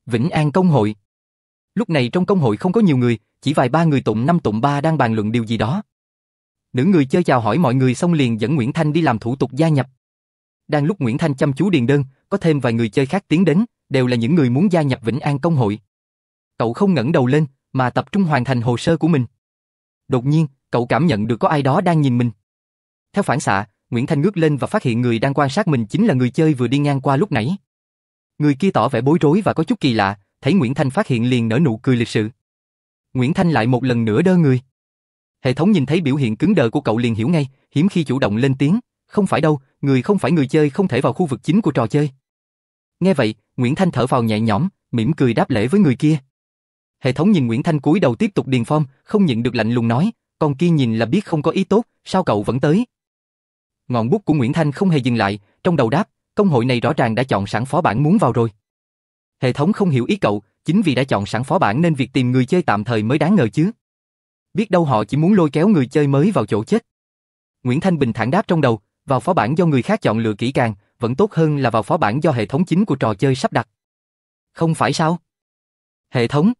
Vĩnh An công hội. Lúc này trong công hội không có nhiều người, chỉ vài ba người tụng 5 tụng 3 đang bàn luận điều gì đó. Nữ người chơi chào hỏi mọi người xong liền dẫn Nguyễn Thanh đi làm thủ tục gia nhập. Đang lúc Nguyễn Thanh chăm chú điền đơn, có thêm vài người chơi khác tiến đến, đều là những người muốn gia nhập Vĩnh An công hội. Cậu không ngẩng đầu lên, mà tập trung hoàn thành hồ sơ của mình. Đột nhiên, cậu cảm nhận được có ai đó đang nhìn mình. Theo phản xạ, Nguyễn Thanh ngước lên và phát hiện người đang quan sát mình chính là người chơi vừa đi ngang qua lúc nãy. Người kia tỏ vẻ bối rối và có chút kỳ lạ, thấy Nguyễn Thanh phát hiện liền nở nụ cười lịch sự. Nguyễn Thanh lại một lần nữa đơ người. Hệ thống nhìn thấy biểu hiện cứng đờ của cậu liền hiểu ngay, hiếm khi chủ động lên tiếng, không phải đâu, người không phải người chơi không thể vào khu vực chính của trò chơi. Nghe vậy, Nguyễn Thanh thở phào nhẹ nhõm, mỉm cười đáp lễ với người kia. Hệ thống nhìn Nguyễn Thanh cúi đầu tiếp tục điền form, không nhịn được lạnh lùng nói, con kia nhìn là biết không có ý tốt, sao cậu vẫn tới? Ngọn bút của Nguyễn Thanh không hề dừng lại, trong đầu đáp, công hội này rõ ràng đã chọn sẵn phó bản muốn vào rồi. Hệ thống không hiểu ý cậu, chính vì đã chọn sẵn phó bản nên việc tìm người chơi tạm thời mới đáng ngờ chứ. Biết đâu họ chỉ muốn lôi kéo người chơi mới vào chỗ chết. Nguyễn Thanh bình thản đáp trong đầu, vào phó bản do người khác chọn lựa kỹ càng, vẫn tốt hơn là vào phó bản do hệ thống chính của trò chơi sắp đặt. Không phải sao? Hệ thống,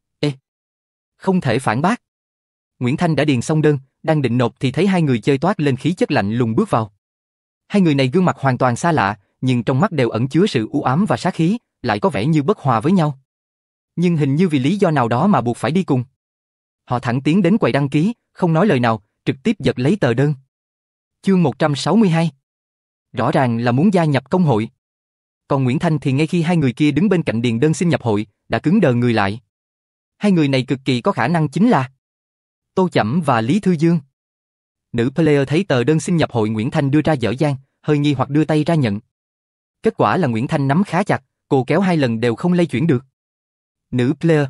không thể phản bác. Nguyễn Thanh đã điền xong đơn, đang định nộp thì thấy hai người chơi toát lên khí chất lạnh lùng bước vào. Hai người này gương mặt hoàn toàn xa lạ, nhưng trong mắt đều ẩn chứa sự u ám và sát khí, lại có vẻ như bất hòa với nhau. Nhưng hình như vì lý do nào đó mà buộc phải đi cùng. Họ thẳng tiến đến quầy đăng ký, không nói lời nào, trực tiếp giật lấy tờ đơn. Chương 162. Rõ ràng là muốn gia nhập công hội. Còn Nguyễn Thanh thì ngay khi hai người kia đứng bên cạnh điền đơn xin nhập hội, đã cứng đờ người lại. Hai người này cực kỳ có khả năng chính là Tô Chẩm và Lý Thư Dương. Nữ player thấy tờ đơn xin nhập hội Nguyễn Thanh đưa ra dở dang, hơi nghi hoặc đưa tay ra nhận. Kết quả là Nguyễn Thanh nắm khá chặt, cô kéo 2 lần đều không lay chuyển được. Nữ player,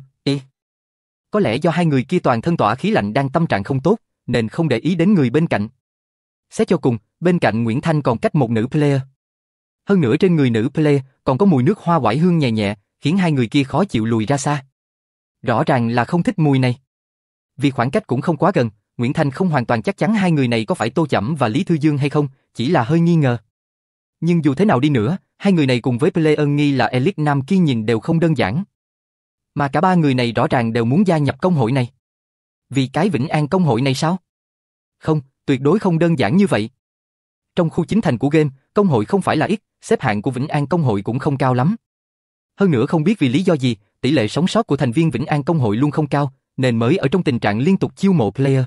có lẽ do hai người kia toàn thân tỏa khí lạnh đang tâm trạng không tốt, nên không để ý đến người bên cạnh. Xét cho cùng, bên cạnh Nguyễn Thanh còn cách một nữ player. Hơn nữa trên người nữ player còn có mùi nước hoa oải hương nhẹ nhẹ, khiến hai người kia khó chịu lùi ra xa. Rõ ràng là không thích mùi này. Vì khoảng cách cũng không quá gần, Nguyễn Thanh không hoàn toàn chắc chắn hai người này có phải Tô Chẩm và Lý Thư Dương hay không, chỉ là hơi nghi ngờ. Nhưng dù thế nào đi nữa, hai người này cùng với player nghi là Elite Nam kia nhìn đều không đơn giản. Mà cả ba người này rõ ràng đều muốn gia nhập công hội này. Vì cái Vĩnh An công hội này sao? Không, tuyệt đối không đơn giản như vậy. Trong khu chính thành của game, công hội không phải là ít, xếp hạng của Vĩnh An công hội cũng không cao lắm. Hơn nữa không biết vì lý do gì, tỷ lệ sống sót của thành viên Vĩnh An công hội luôn không cao, nên mới ở trong tình trạng liên tục chiêu mộ player.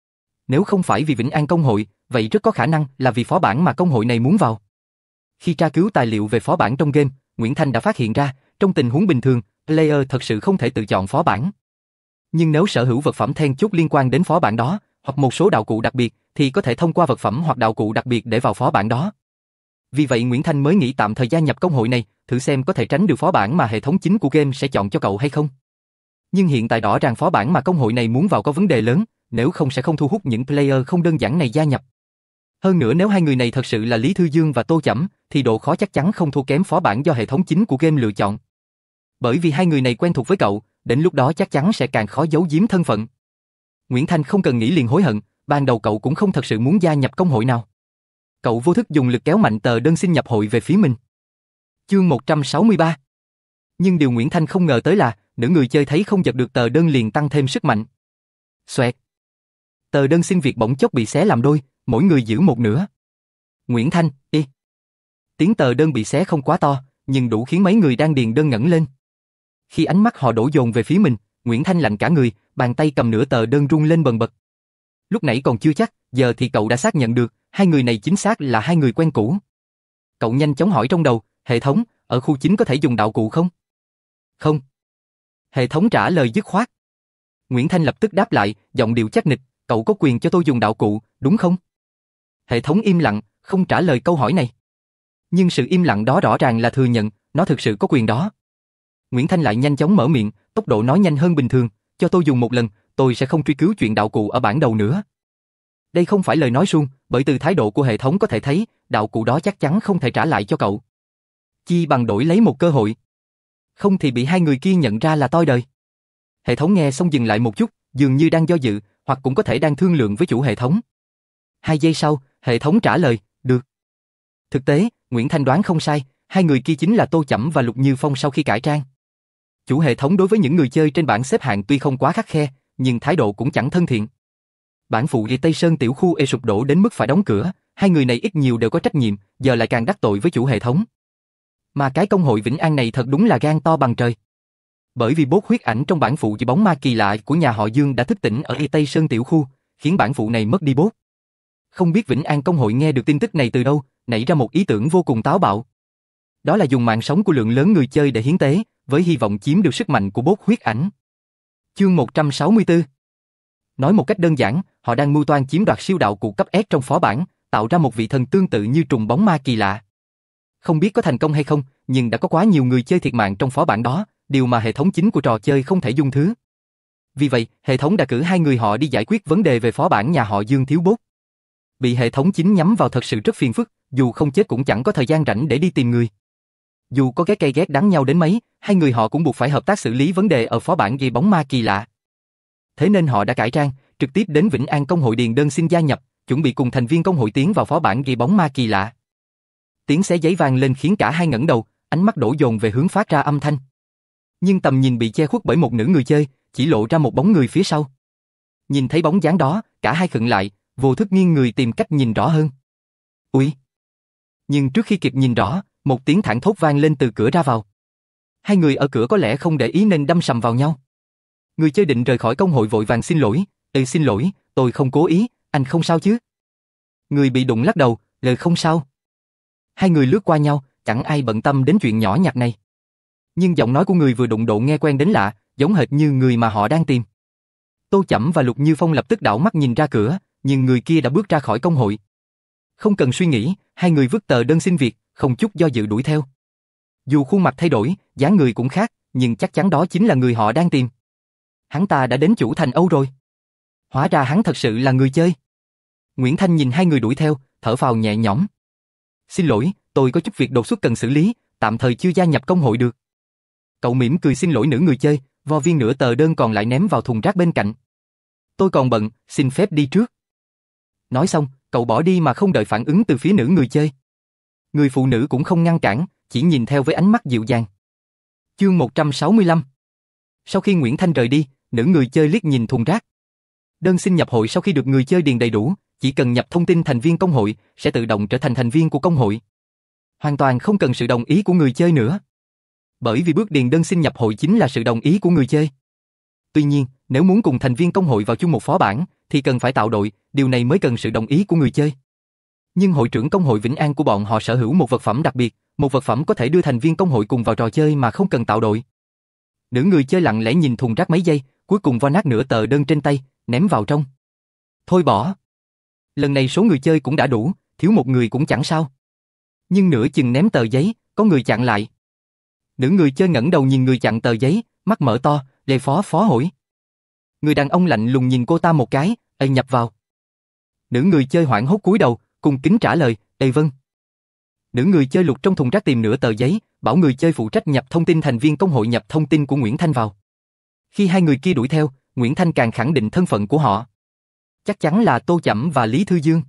Nếu không phải vì Vĩnh An công hội, vậy rất có khả năng là vì phó bản mà công hội này muốn vào. Khi tra cứu tài liệu về phó bản trong game, Nguyễn Thanh đã phát hiện ra, trong tình huống bình thường, player thật sự không thể tự chọn phó bản. Nhưng nếu sở hữu vật phẩm then chốt liên quan đến phó bản đó, hoặc một số đạo cụ đặc biệt, thì có thể thông qua vật phẩm hoặc đạo cụ đặc biệt để vào phó bản đó. Vì vậy Nguyễn Thanh mới nghĩ tạm thời gia nhập công hội này, thử xem có thể tránh được phó bản mà hệ thống chính của game sẽ chọn cho cậu hay không. Nhưng hiện tại rõ ràng phó bản mà công hội này muốn vào có vấn đề lớn, nếu không sẽ không thu hút những player không đơn giản này gia nhập. Hơn nữa nếu hai người này thật sự là Lý Thư Dương và Tô Chẩm, thì độ khó chắc chắn không thua kém phó bản do hệ thống chính của game lựa chọn. Bởi vì hai người này quen thuộc với cậu, đến lúc đó chắc chắn sẽ càng khó giấu giếm thân phận. Nguyễn Thanh không cần nghĩ liền hối hận, ban đầu cậu cũng không thật sự muốn gia nhập công hội nào. Cậu vô thức dùng lực kéo mạnh tờ đơn xin nhập hội về phía mình. Chương 163. Nhưng điều Nguyễn Thanh không ngờ tới là, nữ người chơi thấy không giật được tờ đơn liền tăng thêm sức mạnh. Xoẹt. Tờ đơn xin việc bỗng chốc bị xé làm đôi, mỗi người giữ một nửa. Nguyễn Thanh, Tiếng tờ đơn bị xé không quá to, nhưng đủ khiến mấy người đang điền đơn ngẩng lên. Khi ánh mắt họ đổ dồn về phía mình, Nguyễn Thanh lạnh cả người, bàn tay cầm nửa tờ đơn rung lên bần bật. Lúc nãy còn chưa chắc, giờ thì cậu đã xác nhận được, hai người này chính xác là hai người quen cũ. Cậu nhanh chóng hỏi trong đầu, hệ thống, ở khu chính có thể dùng đạo cụ không? Không. Hệ thống trả lời dứt khoát. Nguyễn Thanh lập tức đáp lại, giọng điệu chắc nịch, cậu có quyền cho tôi dùng đạo cụ, đúng không? Hệ thống im lặng, không trả lời câu hỏi này. Nhưng sự im lặng đó rõ ràng là thừa nhận, nó thực sự có quyền đó. Nguyễn Thanh lại nhanh chóng mở miệng, tốc độ nói nhanh hơn bình thường, cho tôi dùng một lần, tôi sẽ không truy cứu chuyện đạo cụ ở bản đầu nữa. Đây không phải lời nói suông, bởi từ thái độ của hệ thống có thể thấy, đạo cụ đó chắc chắn không thể trả lại cho cậu. Chi bằng đổi lấy một cơ hội. Không thì bị hai người kia nhận ra là toi đời. Hệ thống nghe xong dừng lại một chút, dường như đang do dự, hoặc cũng có thể đang thương lượng với chủ hệ thống. 2 giây sau, hệ thống trả lời, được. Thực tế, Nguyễn Thanh đoán không sai, hai người kia chính là Tô Chẩm và Lục Như Phong sau khi cải trang. Chủ hệ thống đối với những người chơi trên bảng xếp hạng tuy không quá khắt khe, nhưng thái độ cũng chẳng thân thiện. Bản phụ Địa Tây Sơn tiểu khu sụp đổ đến mức phải đóng cửa, hai người này ít nhiều đều có trách nhiệm, giờ lại càng đắc tội với chủ hệ thống. Mà cái công hội Vĩnh An này thật đúng là gan to bằng trời. Bởi vì bốt huyết ảnh trong bản phụ về bóng ma kỳ lạ của nhà họ Dương đã thức tỉnh ở Địa Tây Sơn tiểu khu, khiến bản phụ này mất đi bốt. Không biết Vĩnh An công hội nghe được tin tức này từ đâu, nảy ra một ý tưởng vô cùng táo bạo. Đó là dùng mạng sống của lượng lớn người chơi để hiến tế, với hy vọng chiếm được sức mạnh của bốt huyết ảnh. Chương 164. Nói một cách đơn giản, họ đang mưu toan chiếm đoạt siêu đạo cụ cấp S trong phó bản, tạo ra một vị thần tương tự như trùng bóng ma kỳ lạ. Không biết có thành công hay không, nhưng đã có quá nhiều người chơi thiệt mạng trong phó bản đó, điều mà hệ thống chính của trò chơi không thể dung thứ. Vì vậy, hệ thống đã cử hai người họ đi giải quyết vấn đề về phó bản nhà họ Dương thiếu bốt. Bị hệ thống chính nhắm vào thật sự rất phiền phức, dù không chết cũng chẳng có thời gian rảnh để đi tìm người. Dù có cái cây ghét đắng nhau đến mấy, hai người họ cũng buộc phải hợp tác xử lý vấn đề ở phó bản gây bóng ma kỳ lạ. Thế nên họ đã cải trang, trực tiếp đến Vĩnh An công hội điền đơn xin gia nhập, chuẩn bị cùng thành viên công hội tiến vào phó bản gây bóng ma kỳ lạ. Tiếng xé giấy vang lên khiến cả hai ngẩng đầu, ánh mắt đổ dồn về hướng phát ra âm thanh. Nhưng tầm nhìn bị che khuất bởi một nữ người chơi, chỉ lộ ra một bóng người phía sau. Nhìn thấy bóng dáng đó, cả hai khựng lại, vô thức nghiêng người tìm cách nhìn rõ hơn. Ui! Nhưng trước khi kịp nhìn rõ, một tiếng thảng thốt vang lên từ cửa ra vào. Hai người ở cửa có lẽ không để ý nên đâm sầm vào nhau. Người chơi định rời khỏi công hội vội vàng xin lỗi, xin lỗi, tôi không cố ý, anh không sao chứ? Người bị đụng lắc đầu, lời không sao. Hai người lướt qua nhau, chẳng ai bận tâm đến chuyện nhỏ nhặt này. Nhưng giọng nói của người vừa đụng độ nghe quen đến lạ, giống hệt như người mà họ đang tìm. Tô Chẩm và Lục Như Phong lập tức đảo mắt nhìn ra cửa, nhưng người kia đã bước ra khỏi công hội. Không cần suy nghĩ, hai người vứt tờ đơn xin việc, không chút do dự đuổi theo. Dù khuôn mặt thay đổi, dáng người cũng khác, nhưng chắc chắn đó chính là người họ đang tìm. Hắn ta đã đến chủ thành Âu rồi. Hóa ra hắn thật sự là người chơi. Nguyễn Thanh nhìn hai người đuổi theo, thở phào nhẹ nhõm. Xin lỗi, tôi có chút việc đột xuất cần xử lý, tạm thời chưa gia nhập công hội được. Cậu mỉm cười xin lỗi nữ người chơi, vo viên nửa tờ đơn còn lại ném vào thùng rác bên cạnh. Tôi còn bận, xin phép đi trước. Nói xong, cậu bỏ đi mà không đợi phản ứng từ phía nữ người chơi. Người phụ nữ cũng không ngăn cản, chỉ nhìn theo với ánh mắt dịu dàng. Chương 165. Sau khi Nguyễn Thanh rời đi, nữ người chơi liếc nhìn thùng rác. Đơn xin nhập hội sau khi được người chơi điền đầy đủ, chỉ cần nhập thông tin thành viên công hội, sẽ tự động trở thành thành viên của công hội. Hoàn toàn không cần sự đồng ý của người chơi nữa. Bởi vì bước điền đơn xin nhập hội chính là sự đồng ý của người chơi. Tuy nhiên, nếu muốn cùng thành viên công hội vào chung một phó bản, thì cần phải tạo đội, điều này mới cần sự đồng ý của người chơi. Nhưng hội trưởng công hội Vĩnh An của bọn họ sở hữu một vật phẩm đặc biệt, một vật phẩm có thể đưa thành viên công hội cùng vào trò chơi mà không cần tạo đội. Nữ người chơi lặng lẽ nhìn thùng rác mấy giây, cuối cùng vo nát nửa tờ đơn trên tay, ném vào trong. Thôi bỏ. Lần này số người chơi cũng đã đủ, thiếu một người cũng chẳng sao. Nhưng nửa chừng ném tờ giấy, có người chặn lại. Nữ người chơi ngẩng đầu nhìn người chặn tờ giấy, mắt mở to, lê phó hỏi. Người đàn ông lạnh lùng nhìn cô ta một cái, nhập vào. Nữ người chơi hoảng hốt cúi đầu, cung kính trả lời, vâng. Nữ người chơi lục trong thùng rác tìm nửa tờ giấy, bảo người chơi phụ trách nhập thông tin thành viên công hội nhập thông tin của Nguyễn Thanh vào. Khi hai người kia đuổi theo, Nguyễn Thanh càng khẳng định thân phận của họ. Chắc chắn là Tô Chẩm và Lý Thư Dương.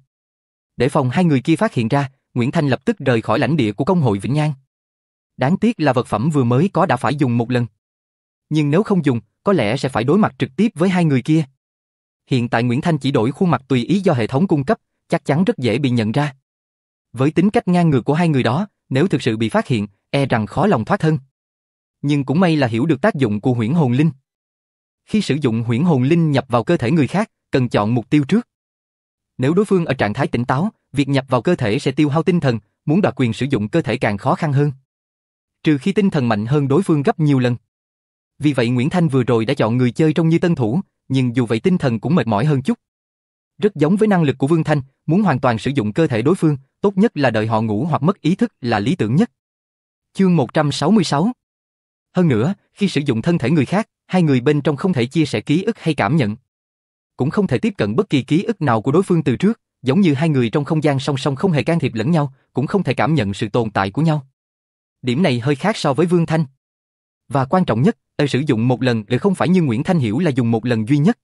Để phòng hai người kia phát hiện ra, Nguyễn Thanh lập tức rời khỏi lãnh địa của công hội Vĩnh An. Đáng tiếc là vật phẩm vừa mới có đã phải dùng một lần. Nhưng nếu không dùng, có lẽ sẽ phải đối mặt trực tiếp với hai người kia. Hiện tại Nguyễn Thanh chỉ đổi khuôn mặt tùy ý do hệ thống cung cấp, chắc chắn rất dễ bị nhận ra. Với tính cách ngang ngược của hai người đó, nếu thực sự bị phát hiện, e rằng khó lòng thoát thân. Nhưng cũng may là hiểu được tác dụng của huyễn hồn linh. Khi sử dụng huyễn hồn linh nhập vào cơ thể người khác, cần chọn mục tiêu trước. Nếu đối phương ở trạng thái tỉnh táo, việc nhập vào cơ thể sẽ tiêu hao tinh thần, muốn đoạt quyền sử dụng cơ thể càng khó khăn hơn. Trừ khi tinh thần mạnh hơn đối phương gấp nhiều lần. Vì vậy Nguyễn Thanh vừa rồi đã chọn người chơi trông như tân thủ, nhưng dù vậy tinh thần cũng mệt mỏi hơn chút. Rất giống với năng lực của Vương Thanh, muốn hoàn toàn sử dụng cơ thể đối phương, tốt nhất là đợi họ ngủ hoặc mất ý thức là lý tưởng nhất. Chương 166. Hơn nữa, khi sử dụng thân thể người khác, hai người bên trong không thể chia sẻ ký ức hay cảm nhận. Cũng không thể tiếp cận bất kỳ ký ức nào của đối phương từ trước, giống như hai người trong không gian song song không hề can thiệp lẫn nhau, cũng không thể cảm nhận sự tồn tại của nhau. Điểm này hơi khác so với Vương Thanh. Và quan trọng nhất, sử dụng một lần để không phải như Nguyễn Thanh hiểu là dùng một lần duy nhất,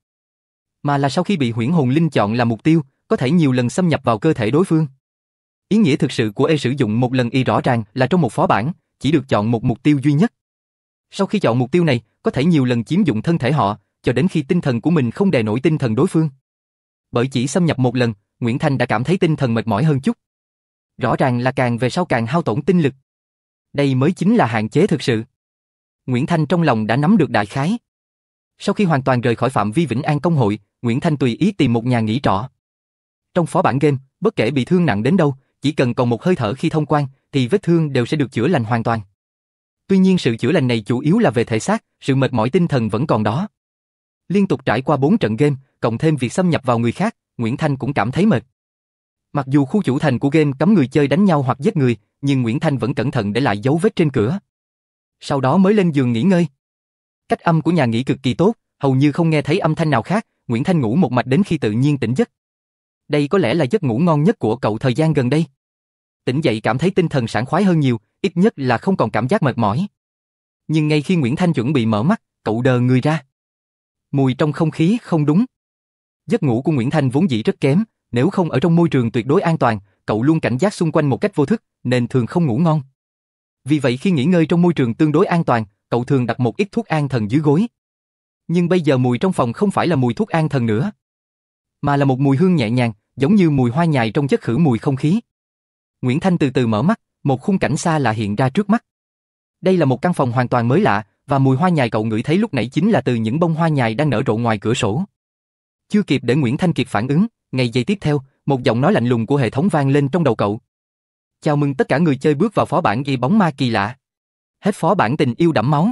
mà là sau khi bị huyễn hồn linh chọn là mục tiêu, có thể nhiều lần xâm nhập vào cơ thể đối phương. Ý nghĩa thực sự của sử dụng một lần rõ ràng là trong một phó bản, chỉ được chọn một mục tiêu duy nhất. Sau khi chọn mục tiêu này, có thể nhiều lần chiếm dụng thân thể họ, cho đến khi tinh thần của mình không đè nổi tinh thần đối phương. Bởi chỉ xâm nhập một lần, Nguyễn Thanh đã cảm thấy tinh thần mệt mỏi hơn chút. Rõ ràng là càng về sau càng hao tổn tinh lực. Đây mới chính là hạn chế thực sự. Nguyễn Thanh trong lòng đã nắm được đại khái. Sau khi hoàn toàn rời khỏi phạm vi Vĩnh An công hội, Nguyễn Thanh tùy ý tìm một nhà nghỉ trọ. Trong phó bản game, bất kể bị thương nặng đến đâu, chỉ cần còn một hơi thở khi thông quan, thì vết thương đều sẽ được chữa lành hoàn toàn. Tuy nhiên sự chữa lành này chủ yếu là về thể xác, sự mệt mỏi tinh thần vẫn còn đó. Liên tục trải qua 4 trận game, cộng thêm việc xâm nhập vào người khác, Nguyễn Thanh cũng cảm thấy mệt. Mặc dù khu chủ thành của game cấm người chơi đánh nhau hoặc giết người, nhưng Nguyễn Thanh vẫn cẩn thận để lại dấu vết trên cửa. Sau đó mới lên giường nghỉ ngơi. Cách âm của nhà nghỉ cực kỳ tốt, hầu như không nghe thấy âm thanh nào khác, Nguyễn Thanh ngủ một mạch đến khi tự nhiên tỉnh giấc. Đây có lẽ là giấc ngủ ngon nhất của cậu thời gian gần đây. Tỉnh dậy cảm thấy tinh thần sảng khoái hơn nhiều, ít nhất là không còn cảm giác mệt mỏi. Nhưng ngay khi Nguyễn Thanh chuẩn bị mở mắt, cậu đờ người ra. Mùi trong không khí không đúng. Giấc ngủ của Nguyễn Thanh vốn dĩ rất kém, nếu không ở trong môi trường tuyệt đối an toàn, cậu luôn cảnh giác xung quanh một cách vô thức, nên thường không ngủ ngon. Vì vậy khi nghỉ ngơi trong môi trường tương đối an toàn, cậu thường đặt một ít thuốc an thần dưới gối. Nhưng bây giờ mùi trong phòng không phải là mùi thuốc an thần nữa, mà là một mùi hương nhẹ nhàng, giống như mùi hoa nhài trong chất khử mùi không khí. Nguyễn Thanh từ từ mở mắt, một khung cảnh xa lạ hiện ra trước mắt. Đây là một căn phòng hoàn toàn mới lạ, và mùi hoa nhài cậu ngửi thấy lúc nãy chính là từ những bông hoa nhài đang nở rộ ngoài cửa sổ. Chưa kịp để Nguyễn Thanh kịp phản ứng, ngay giây tiếp theo, một giọng nói lạnh lùng của hệ thống vang lên trong đầu cậu. Chào mừng tất cả người chơi bước vào phó bản ghi bóng ma kỳ lạ. Hết phó bản tình yêu đẫm máu.